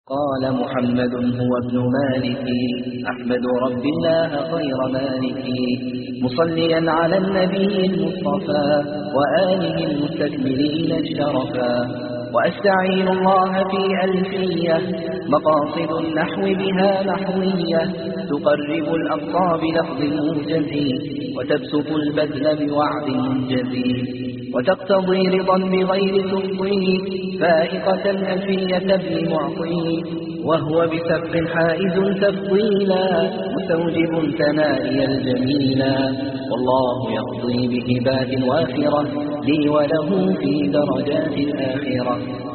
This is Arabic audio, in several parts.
قال محمد هو ابن مالك أحمد رب الله خير مالك مصليا على النبي المصطفى وآله المستكملين الشرفا وأستعين الله في ألفية مقاصد النحو بها نحوية تقرب الأقصى بلفظ موجز وتبسط البذل بوعد منجز وتقتضي رضا بغير تفضيل فائقة ألفية ابن معطي وهو بسبق حائز تفضيلا مستوجب ثنائي الجميلا والله يقضي بهبات وافرة لي وله في درجات الآخرة.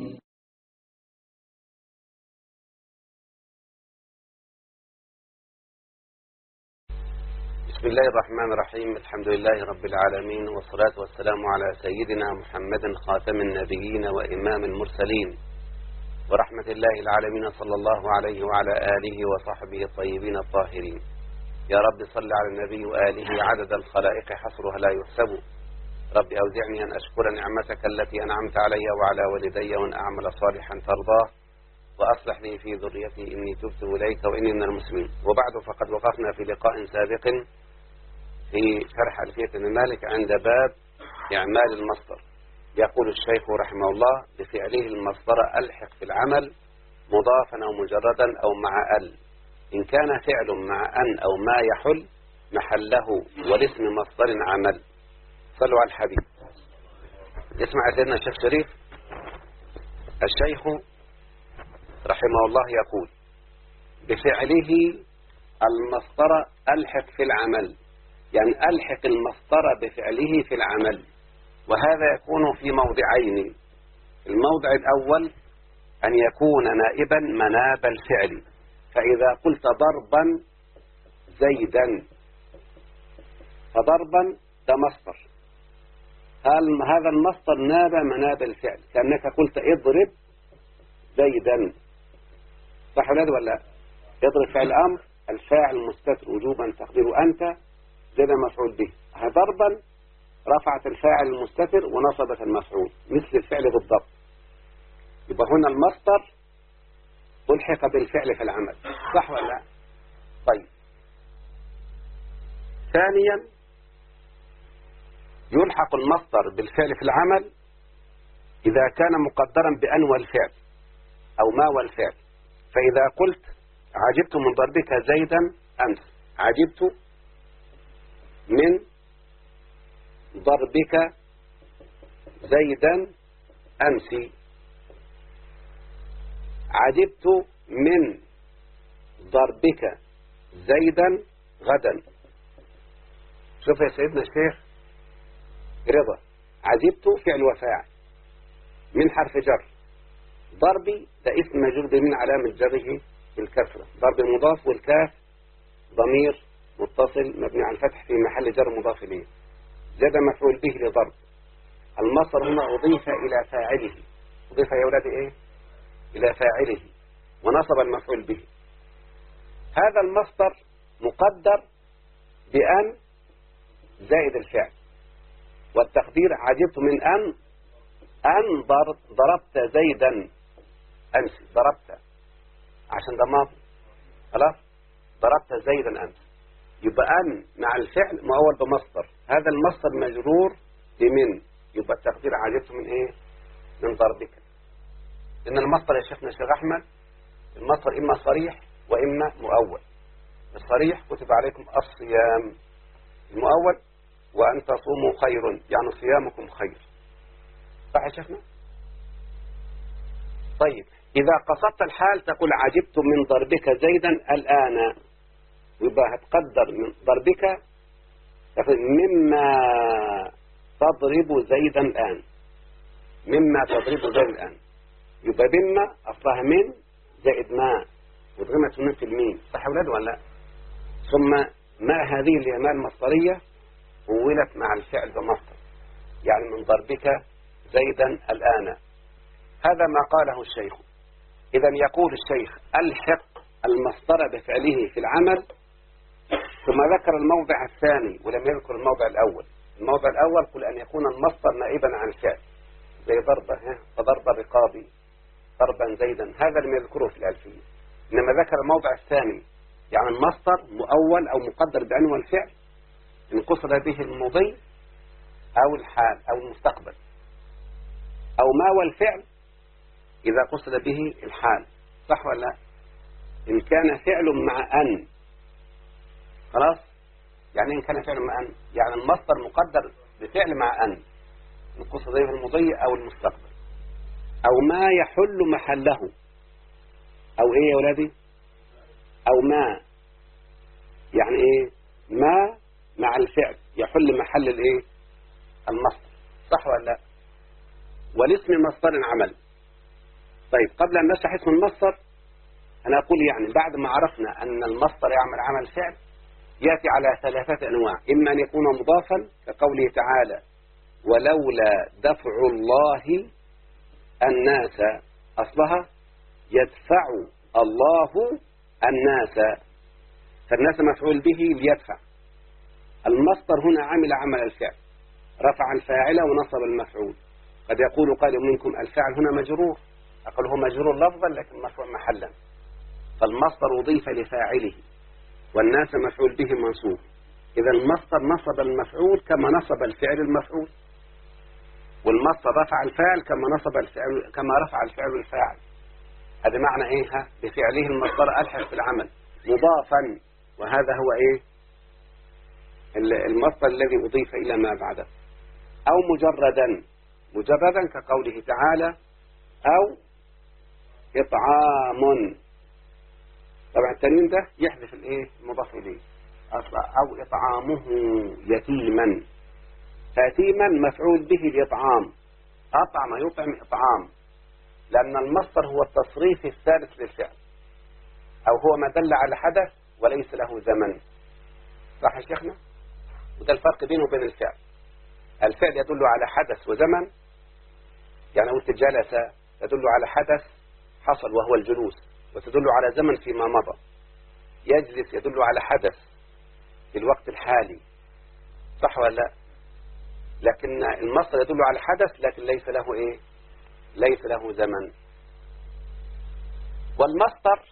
بسم الله الرحمن الرحيم. الحمد لله رب العالمين، والصلاة والسلام على سيدنا محمد خاتم النبيين وإمام المرسلين ورحمة الله العالمين صلى الله عليه وعلى آله وصحبه الطيبين الطاهرين. يا رب صل على النبي وآله عدد الخلائق حصرها لا يحسب. رب أوزعني أن أشكر نعمتك التي أنعمت علي وعلى والدي وأن أعمل صالحا ترضاه وأصلح لي في ذريتي إني تبت إليك وإني من المسلمين. وبعد، فقد وقفنا في لقاء سابق في شرح ألفية ابن مالك عند باب إعمال المصدر. يقول الشيخ رحمه الله: بفعله المصدر ألحق في العمل مضافا أو مجردا أو مع ال، إن كان فعل مع أن أو ما يحل محله والاسم مصدر عمل. صلوا على الحبيب. اسمع سيدنا الشيخ شريف. الشيخ رحمه الله يقول: بفعله المصدر ألحق في العمل، يعني ألحق المصدر بفعله في العمل، وهذا يكون في موضعين. الموضع الأول أن يكون نائبا مناب الفعل، فإذا قلت ضربا زيدا فضربا ده مصدر، هذا المصدر ناب مناب الفعل، كأنك قلت اضرب زيدا، صح ولا لا؟ اضرب فعل أمر، الفاعل مستتر وجوبا تقدير أنت، زيدا مفعول به. ضربا رفعت الفاعل المستتر ونصبت المفعول، مثل الفعل بالضبط. يبقى هنا المصدر ألحق بالفعل في العمل، صح ولا لا؟ طيب، ثانيا يلحق المصدر بالفعل في العمل إذا كان مقدرا بأن والفعل أو ما والفعل. فإذا قلت عجبت من ضربك زيدا أمس، عجبت من ضربك زيدا أمس، عجبت من ضربك زيدا غدا. شوف يا سيدنا الشيخ رضا، عجبت فعل وفاعل من حرف جر، ضربي ده اسم مجرور من علامة جره بالكسرة، ضرب مضاف والكاف ضمير متصل مبني على الفتح في محل جر مضاف إليه، زاد مفعول به لضرب. المصدر هنا أضيف إلى فاعله، أضيف يا أولاد إيه؟ إلى فاعله ونصب المفعول به. هذا المصدر مقدر بأن زائد الفعل، والتقدير عجبت من أن ضربت زيدا أمس، ضربت عشان ده ماضي خلاص، ضربت زيدا أمس. يبقى أن مع الفعل مؤول بمصدر، هذا المصدر مجرور بمن، يبقى التقدير عجبت من إيه؟ من ضربك. إن المصدر يا شيخنا الشيخ أحمد، المصدر إما صريح وإما مؤول. الصريح كتب عليكم الصيام، المؤول وأن تصوموا خير، يعني صيامكم خير، صح يا شيخنا؟ طيب، إذا قصدت الحال تقول عجبت من ضربك زيدا الآن، يبقى هتقدر من ضربك مما تضرب زيدا الآن، مما تضرب زيدا الآن. يبقى مما أصلها من زائد ما وضغمت من في الميم، صح يا ولاد ولا لا؟ ثم ما هذه اليمال المصدرية ولت مع الفعل بمصدر، يعني من ضربك زيدا الآن. هذا ما قاله الشيخ. إذا يقول الشيخ ألحق المصدر بفعله في العمل، ثم ذكر الموضع الثاني ولم يذكر الموضع الأول. الموضع الأول قل أن يكون المصدر نائبا عن الفعل، زي ضربة، فضرب رقابي، ضربا زيدا، هذا لم يذكره في الألفية، إنما ذكر الموضع الثاني، يعني المصدر مؤول أو مقدر بأنه الفعل إن قصد به المضي أو الحال أو المستقبل، أو ما هو الفعل إذا قصد به الحال، صح ولا لا؟ إن كان فعل مع أن، خلاص، يعني إن كان فعل مع أن، يعني المصدر مقدر بفعل مع أن إن قصد به المضي أو المستقبل، أو ما يحل محله، أو إيه يا ولادي؟ أو ما، يعني إيه؟ ما مع الفعل يحل محل الإيه؟ المصدر، صح ولا لا؟ والاسم مصدر عمل. طيب قبل أن نشرح اسم المصدر أنا أقول يعني بعد ما عرفنا أن المصدر يعمل عمل فعل يأتي على ثلاثة أنواع، إما أن يكون مضافا كقوله تعالى ولولا دفع الله الناس، أصلها يدفع الله الناس، فالناس مفعول به ليدفع. المصدر هنا عمل عمل الفعل، رفع الفاعل ونصب المفعول. قد يقول قائل منكم الفاعل هنا مجرور، أقول هو مجرور لفظا لكن مرفوع محلا، فالمصدر أضيف لفاعله والناس مفعول به منصوب، إذا المصدر نصب المفعول كما نصب الفعل المفعول، والمصدر رفع الفاعل كما رفع الفعل الفاعل. هذا معنى إيه؟ بفعله المصدر ألحق في العمل مضافا، وهذا هو إيه؟ المصدر الذي أضيف إلى ما بعده. أو مجردا كقوله تعالى أو إطعام، طبعا التنوين ده يحذف الإيه؟ المضاف إليه أصلا، أو إطعامه يتيما، فيتيما مفعول به الإطعام، أطعم يطعم إطعام، لأن المصدر هو التصريف الثالث للفعل، أو هو ما دل على حدث وليس له زمن، صح يا شيخنا؟ وده الفرق بينه وبين الفعل. الفعل يدل على حدث وزمن، يعني قلت جلس يدل على حدث حصل وهو الجلوس، وتدل على زمن فيما مضى. يجلس يدل على حدث في الوقت الحالي، صح ولا لا؟ لكن المصدر يدل على حدث لكن ليس له إيه؟ ليس له زمن. والمصدر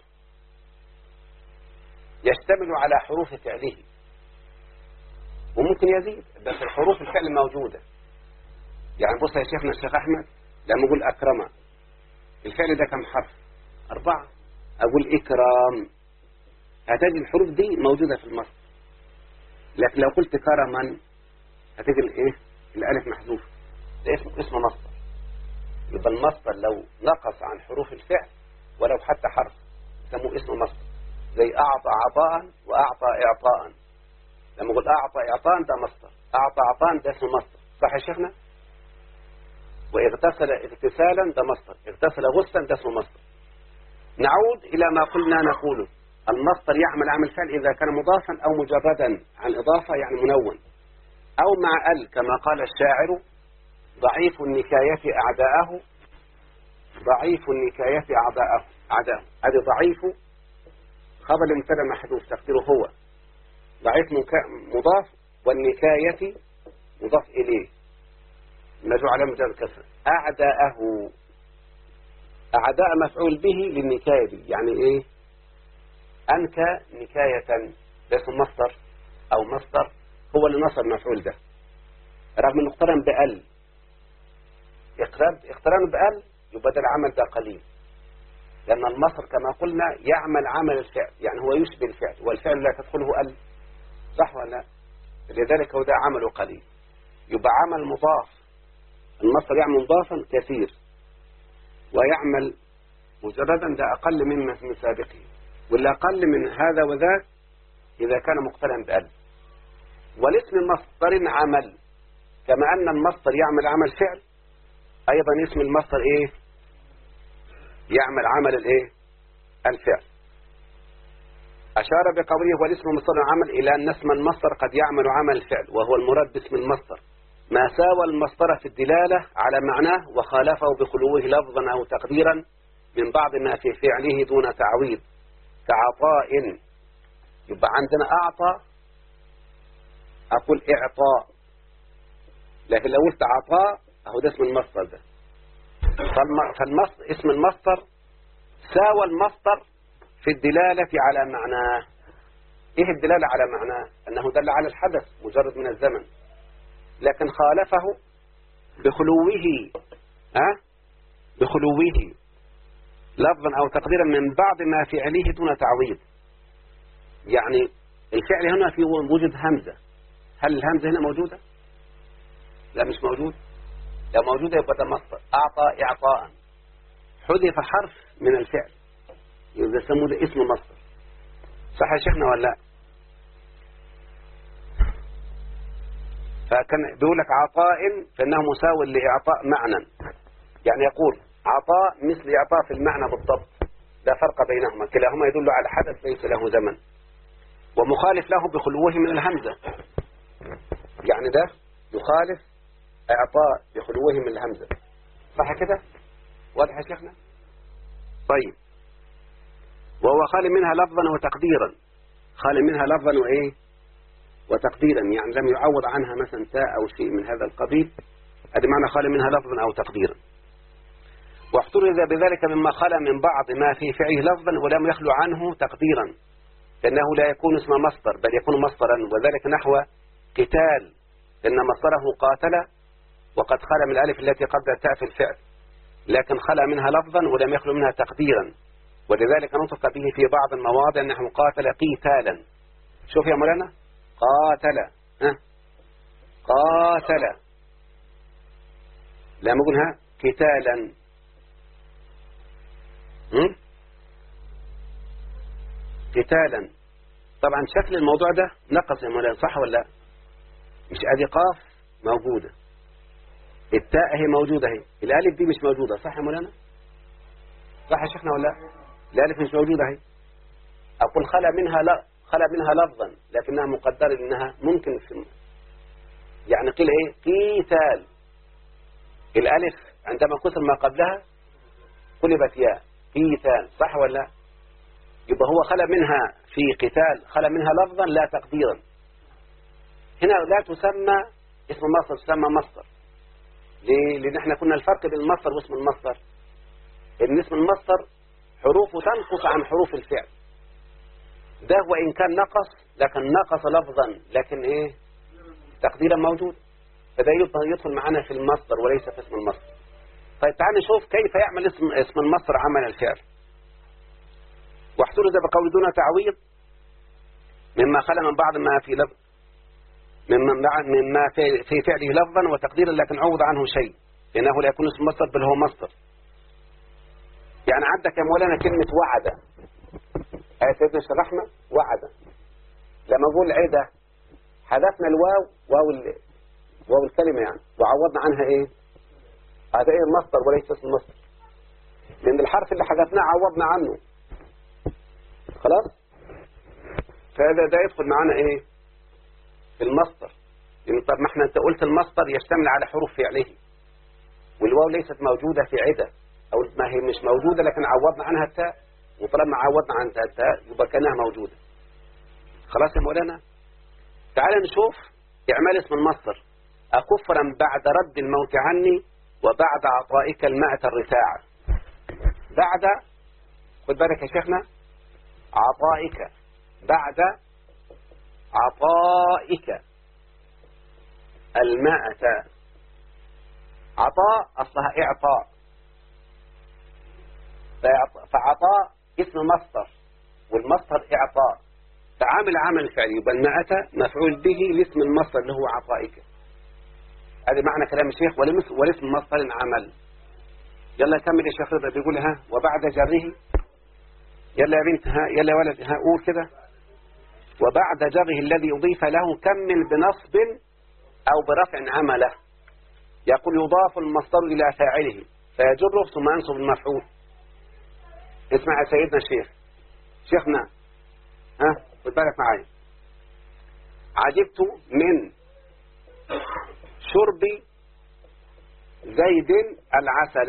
يشتمل على حروف فعله وممكن يزيد، بس الحروف الفعل موجودة. يعني بص يا شيخنا الشيخ أحمد، لما أقول أكرم الفعل ده كم حرف؟ 4. أقول إكرام، هتجي الحروف دي موجودة في المصدر. لكن لو قلت كرما هتجي الإيه؟ الألف محذوف، ده اسمه مصدر. يبقى المصدر لو نقص عن حروف الفعل ولو حتى حرف يسموه اسمه مصدر، زي أعطى عطاء وأعطى إعطاء. لما أقول أعطى إعطاء ده مصدر، أعطى عطاء ده اسمه مصدر، صح يا شيخنا؟ واغتسل اغتسالا ده مصدر، اغتسل غسلا ده اسمه مصدر. نعود إلى ما قلنا نقوله، المصدر يعمل عمل فعل إذا كان مضافا أو مجردا عن إضافة يعني منون، أو مع ال كما قال الشاعر ضعيف النكاية أعداءه، ضعيف النكاية أعداءه. هذا ضعيف خبر مبتدا محذوف تقديره هو، ضعيف مضاف، والنكاية مضاف إليه مجرور على مجرد الكسر. أعداءه، أعداء مفعول به للنكاية دي، يعني إيه؟ أنكى نكاية، ده اسم مصدر أو مصدر هو اللي نصب المفعول ده، رغم أنه اقترن بأل. اقتران بأل يبقى ده العمل ده قليل، لأن المصدر كما قلنا يعمل عمل الفعل، يعني هو يشبه الفعل، والفعل لا تدخله أل، صح ولا لا؟ لذلك هو ده عمله قليل. يبقى عمل مضاف، المصدر يعمل مضافا كثير، ويعمل مجردا ده أقل من سابقه، واللي أقل من هذا وذاك إذا كان مقترنا بأل. والاسم المصدر عمل، كما أن المصدر يعمل عمل فعل، أيضا اسم المصدر إيه؟ يعمل عمل الإيه؟ الفعل. أشار بقوله والاسم مصدر عمل إلى أن اسم المصدر قد يعمل عمل الفعل، وهو المراد باسم المصدر ما ساوى المصدر في الدلالة على معناه وخالفه بخلوه لفظا أو تقديرا من بعض ما في فعله دون تعويض، كعطاء. يبقى عندنا أعطى أقول إعطاء، لكن لو قلت عطاء أهو ده اسم المصدر ده. اسم المصدر ساوى المصدر في الدلالة على معناه. ايه الدلالة على معناه؟ انه دل على الحدث مجرد من الزمن، لكن خالفه بخلوه لفظا او تقديرا من بعض ما فعله دون تعويض. يعني الفعل هنا في وجود همزة، هل الهمزة هنا موجودة؟ لا مش موجود. لو موجودة يبقى ده مصدر. اعطى اعطاء، حذف حرف من الفعل يبقى يسموه ده اسم مصدر. صح يا شيخنا ولا لا؟ فكان بيقول لك عطاء فإنه مساو لإعطاء معنى، يعني يقول عطاء مثل إعطاء في المعنى بالضبط، لا فرق بينهما، كلاهما يدل على حدث ليس له زمن، ومخالف له بخلوه من الهمزة. يعني ده يخالف إعطاء بخلوه من الهمزة. صح كده؟ واضح يا شيخنا؟ طيب، وهو خال منها لفظا وتقديرا. خال منها لفظا وإيه؟ وتقديرا، يعني لم يعوض عنها مثلا تاء أو شيء من هذا القبيل. هذا معنى خال منها لفظا أو تقديرا. واحترز بذلك مما خلا من بعض ما في فعله لفظا ولم يخلو عنه تقديرا، لأنه لا يكون اسم مصدر بل يكون مصدرا، وذلك نحو قتال، إن مصدره قاتل وقد خلا من الألف التي قبل التاء في الفعل، لكن خلا منها لفظا ولم يخلو منها تقديرا، ولذلك نطق به في بعض المواضع نحو قاتل قتالا. شوف يا مولانا، قاتل قاتل، لا نقولها قتالا. قتالا. طبعا شكل الموضوع ده نقص يا مولانا، صح ولا لا؟ مش ادي قاف موجودة، التاء هي موجودة، هي الالف دي مش موجودة، صح يا مولانا؟ صح يا شيخنا ولا لا؟ الالف مش موجودة هي. اقول خلا منها لفظا لكنها مقدرة لانها ممكن في يعني قيل ايه قتال، الالف عندما كسر ما قبلها قلبت ياء، قتال، صح ولا لا؟ يبقى هو خلا منها في قتال، خلا منها لفظا لا تقديرا. هنا لا تسمى اسم مصدر، تسمى مصدر. ليه؟ لان احنا كنا الفرق بين المصدر واسم المصدر ان اسم المصدر حروفه تنقص عن حروف الفعل، ده وإن كان نقص لكن نقص لفظا لكن ايه تقديرا موجود، فده يدخل معنا في المصدر وليس في اسم المصدر. طيب تعال نشوف كيف يعمل اسم المصدر عمل الفعل. واحترز بقول دون تعويض مما خلا من بعض ما في لفظ مما في فعله لفظا وتقديرا لكن عوض عنه شيء، لأنه لا يكون اسم مصدر بل هو مصدر. يعني عندك يا مولانا كلمة وعد، آية سيدنا الرحمة وعد، لما أقول عدة حذفنا الواو، واو الكلمة يعني، وعوضنا عنها ايه؟ هذا ايه المصدر وليس اسم المصدر، لأن الحرف اللي حذفناه عوضنا عنه خلاص. فهذا ده يدخل معنا ايه في المصدر. يعني طب ما احنا انت قلت المصدر يشتمل على حروف فعله، والواو ليست موجودة في عدة، او ما هي مش موجودة لكن عوضنا عنها التاء، وطالما عوضنا عنها التاء يبقى كانها موجودة. خلاص يا مولانا، تعال نشوف اعمال اسم المصدر. أكفرا بعد رد الموت عني وبعد عطائك الماء الرفاعة. بعد، خد بالك يا شيخنا، عطائك، بعد عطائك الماء، عطاء أصلها إعطاء، فعطاء اسم مصدر والمصدر إعطاء، فعامل عمل فعلي، يبقى الماء مفعول به لاسم المصدر اللي هو عطائك. هذا معنى كلام الشيخ، ولاسم مصدر عمل. يلا كمل يا شيخ رضا، بيقول ها وبعد جره، يلا يا بنت ها، يلا يا ولد ها قول كده، وبعد جره الذي يضيف له كمل بنصب أو برفع عمله. يقول يضاف المصدر إلى فاعله فيجره ثم ينصب المفعول. اسمع يا سيدنا الشيخ، شيخنا ها خد بالك معايا. عجبت من شرب زيد العسل،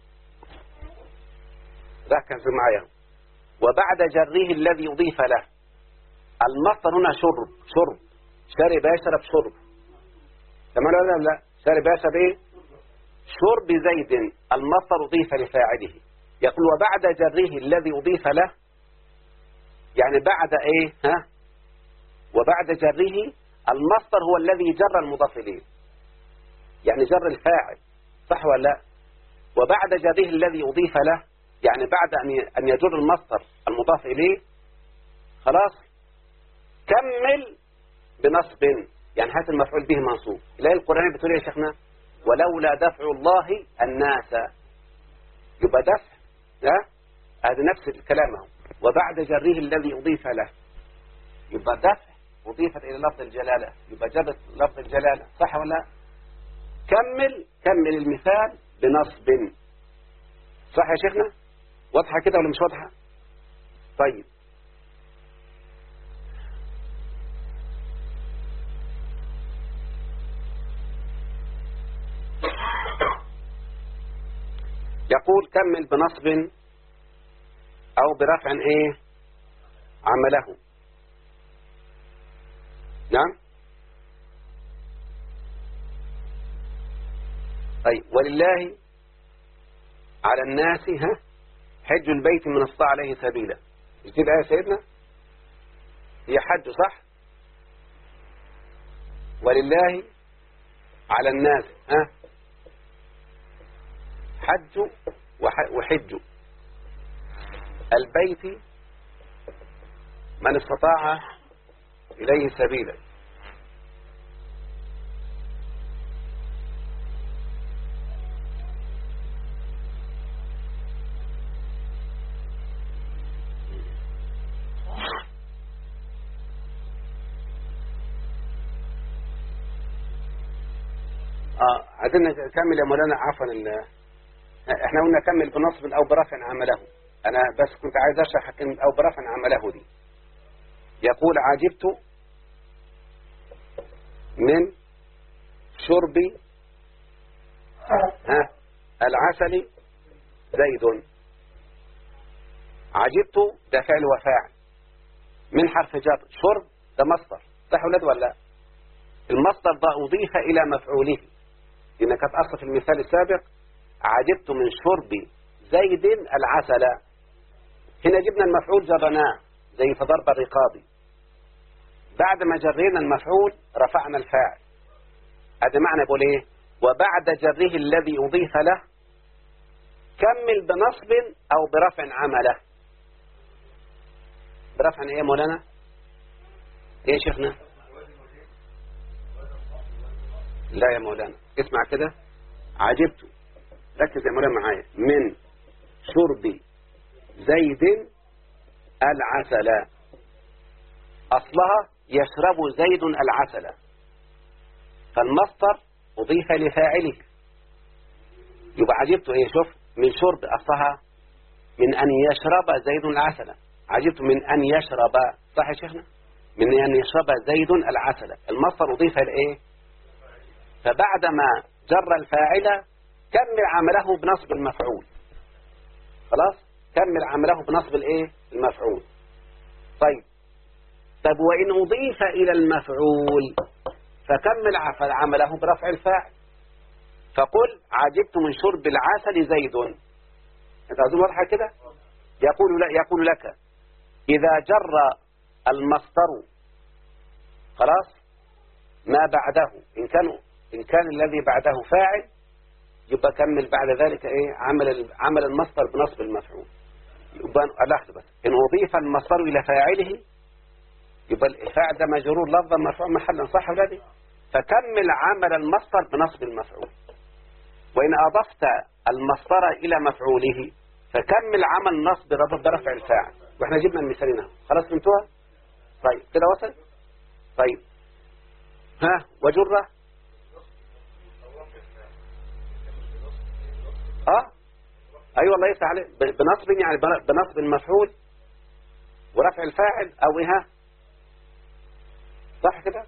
ركز معايا. وبعد جره الذي يضيف له، المصدر هنا شرب، شرب يشرب شرب، تمام ولا لا؟ شرب يشرب ايه؟ شرب زيد المصدر أضيف لفاعله. يقول وبعد جره الذي أضيف له، يعني بعد إيه وبعد جره المصدر هو الذي جر المضاف إليه، يعني جر الفاعل، صح ولا لا؟ وبعد جره الذي أضيف له، يعني بعد أن يجر المصدر المضاف إليه، خلاص كمل بنصب، يعني هات المفعول به منصوب. الآية القرآنية بتقول يا شيخنا ولولا دفع الله الناس، يبقى دفع هذا نفس الكلام اهو. وبعد جره الذي أضيف له، يبقى دفع أضيفت إلى لفظ الجلالة، يبقى جبت لفظ الجلالة، صح ولا لا؟ كمل المثال بنصب، صح يا شيخنا؟ واضحة كده ولا مش واضحة؟ طيب يقول كمل بنصب أو برفع عمله. نعم. طيب ولله على الناس حج البيت من استطاع عليه سبيلا. مش دي الآية سيدنا؟ هي حج صح؟ ولله على الناس حج وحج البيت من استطاع إليه سبيلا. عايزين نكمل يا مولانا. عفوا احنا قلنا كمل بنصب او برفع عمله. انا بس كنت عايز اشرح كلمه او برفع عمله دي. يقول عجبت من شرب العسل زيد. عجبت ده فعل وفاعل من حرف جر، شرب ده مصدر، صح ولا لا؟ المصدر ده أضيف إلى مفعوله، لأن كانت أصل في المثال السابق عجبت من شرب زيد العسل. هنا جبنا المفعول جرناه زي في ضرب الرقاب. بعد ما جرينا المفعول رفعنا الفاعل. هذا معنى يقول ايه؟ وبعد جره الذي أضيف له كمل بنصب أو برفع عمله. برفع ايه يا مولانا؟ ايه يا شيخنا؟ لا يا مولانا اسمع كده. عجبت، ركز يا مولانا معايا، من شرب زيد العسل. أصلها يشرب زيد العسل، فالمصدر أضيف لفاعله. يبقى عجبت ايه؟ شوف، من شرب أصلها من أن يشرب زيد العسل. عجبت من أن يشرب، صح يا شيخنا؟ من أن يشرب زيد العسل، المصدر أضيف لإيه؟ فبعدما جر الفاعل كمل عمله بنصب المفعول. خلاص كمل عمله بنصب الايه؟ المفعول. طيب وإن أضيف إلى المفعول فكمل عمله برفع الفاعل. فقل عجبت من شرب العسل زيد. انت عايزين واضحة كده؟ يقول لك إذا جر المصدر خلاص ما بعده إن كان الذي بعده فاعل يبقى كمل بعد ذلك ايه؟ عمل المصدر بنصب المفعول. يبقى لاحظ بس، إن أضيف المصدر إلى فاعله يبقى الفاعل ده مجرور لفظا مرفوع محلا، صح ولا لا؟ فكمل عمل المصدر بنصب المفعول. وإن أضفت المصدر إلى مفعوله فكمل عمل نصب برفع الفاعل. واحنا جبنا المثالين اهو، خلاص فهمتوها؟ طيب كده وصل؟ طيب وجره ايوه الله يفتح عليك، بنصب يعني بنصب المفعول ورفع الفاعل او ايه، صح كده؟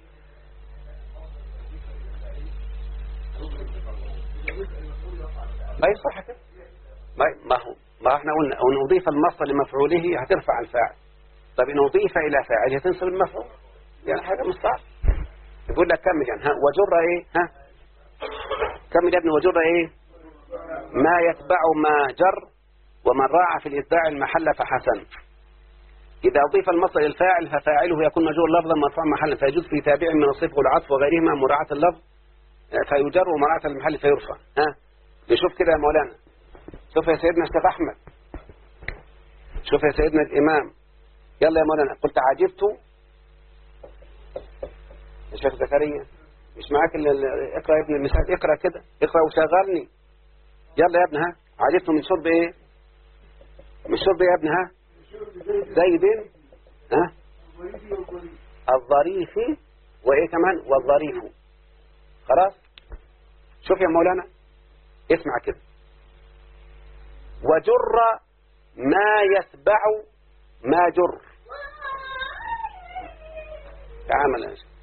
ما صح كده؟ ما احنا قلنا ان اضيف المصدر لمفعوله هترفع الفاعل. طب ان اضيف الى فاعل هتنصب المفعول، يعني حاجه مش صعبه. يقول لك كمل يعني وجر ايه كمل يا ابني. وجر إيه؟ ما يتبع ما جر، ومن راعى في الإتباع المحل فحسن. إذا أضيف المصدر الفاعل ففاعله يكون مجرور لفظا مرفوع محلا، فيجوز في تابع من الصفة والعطف وغيرهما مراعاة اللفظ فيجر، ومراعاة المحل فيرفع. ها نشوف كده يا مولانا. شوف يا سيدنا الشيخ أحمد، شوف يا سيدنا الإمام. يلا يا مولانا. قلت عجبت يا شيخ زكريا، مش معاك اقرأ يا ابن المثال، اقرأ كده، اقرأ وشغلني. يلا يا ابن. ها عجبت من شرب ايه؟ من شرب ايه يا ابن؟ ها زيد. ها الظريف وايه كمان؟ والظريف. خلاص. شوف يا مولانا اسمع كده. وجر ما يتبع ما جر. تعامل يا شيخ.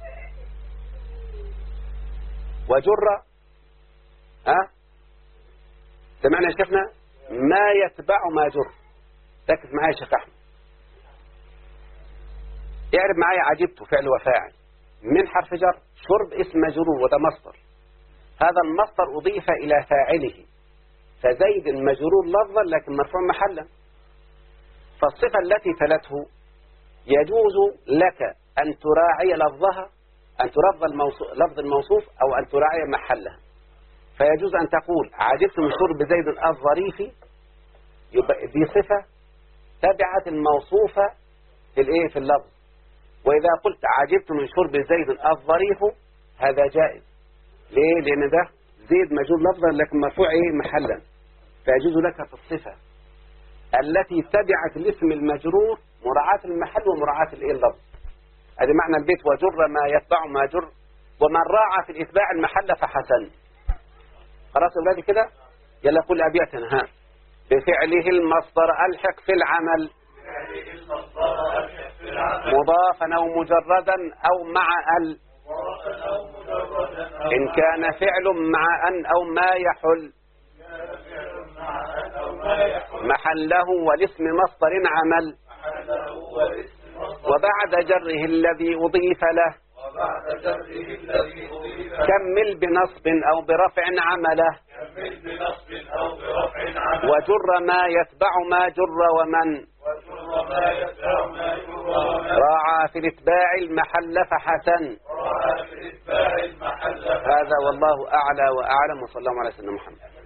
وجر سمعنا يا شيخنا ما يتبع ما جر. ركز معايا يا شيخ احمد. اعرف معايا عجبت فعل وفاعل من حرف جر، شرب اسم مجرور وده مصدر. هذا المصدر أضيف إلى فاعله، فزيد مجرور لفظا لكن مرفوع محلا. فالصفة التي تلته يجوز لك أن تراعي لفظها، أن تلفظ لفظ الموصوف، أو أن تراعي محلها. فيجوز أن تقول عجبت من شرب زيد الظريف، يبقى دي صفة تبعت الموصوفة في الايه؟ في اللفظ. وإذا قلت عجبت من شرب زيد الظريف هذا جائز. ليه؟ لأن ده زيد مجرور لفظا لكن مرفوع ايه؟ محلا. فيجوز لك في الصفة التي تبعت الاسم المجرور مراعاة المحل ومراعاة الايه؟ اللفظ. هذا معنى البيت. وجر ما يتبع ما جر، ومن راعى في الإتباع المحل فحسن. خلاص يا أولادي كده. يلا قل أبياتنا. ها بفعله المصدر ألحق في العمل مضافا أو مجردا أو مع ال، إن كان فعل مع أن أو ما يحل محله والاسم مصدر عمل، وبعد جره الذي أضيف له كمل بنصب أو برفع عمله، وجر ما يتبع ما جر ومن راعى في الاتباع المحل فحسن. هذا والله أعلى وأعلم، وصلى الله على سيدنا محمد.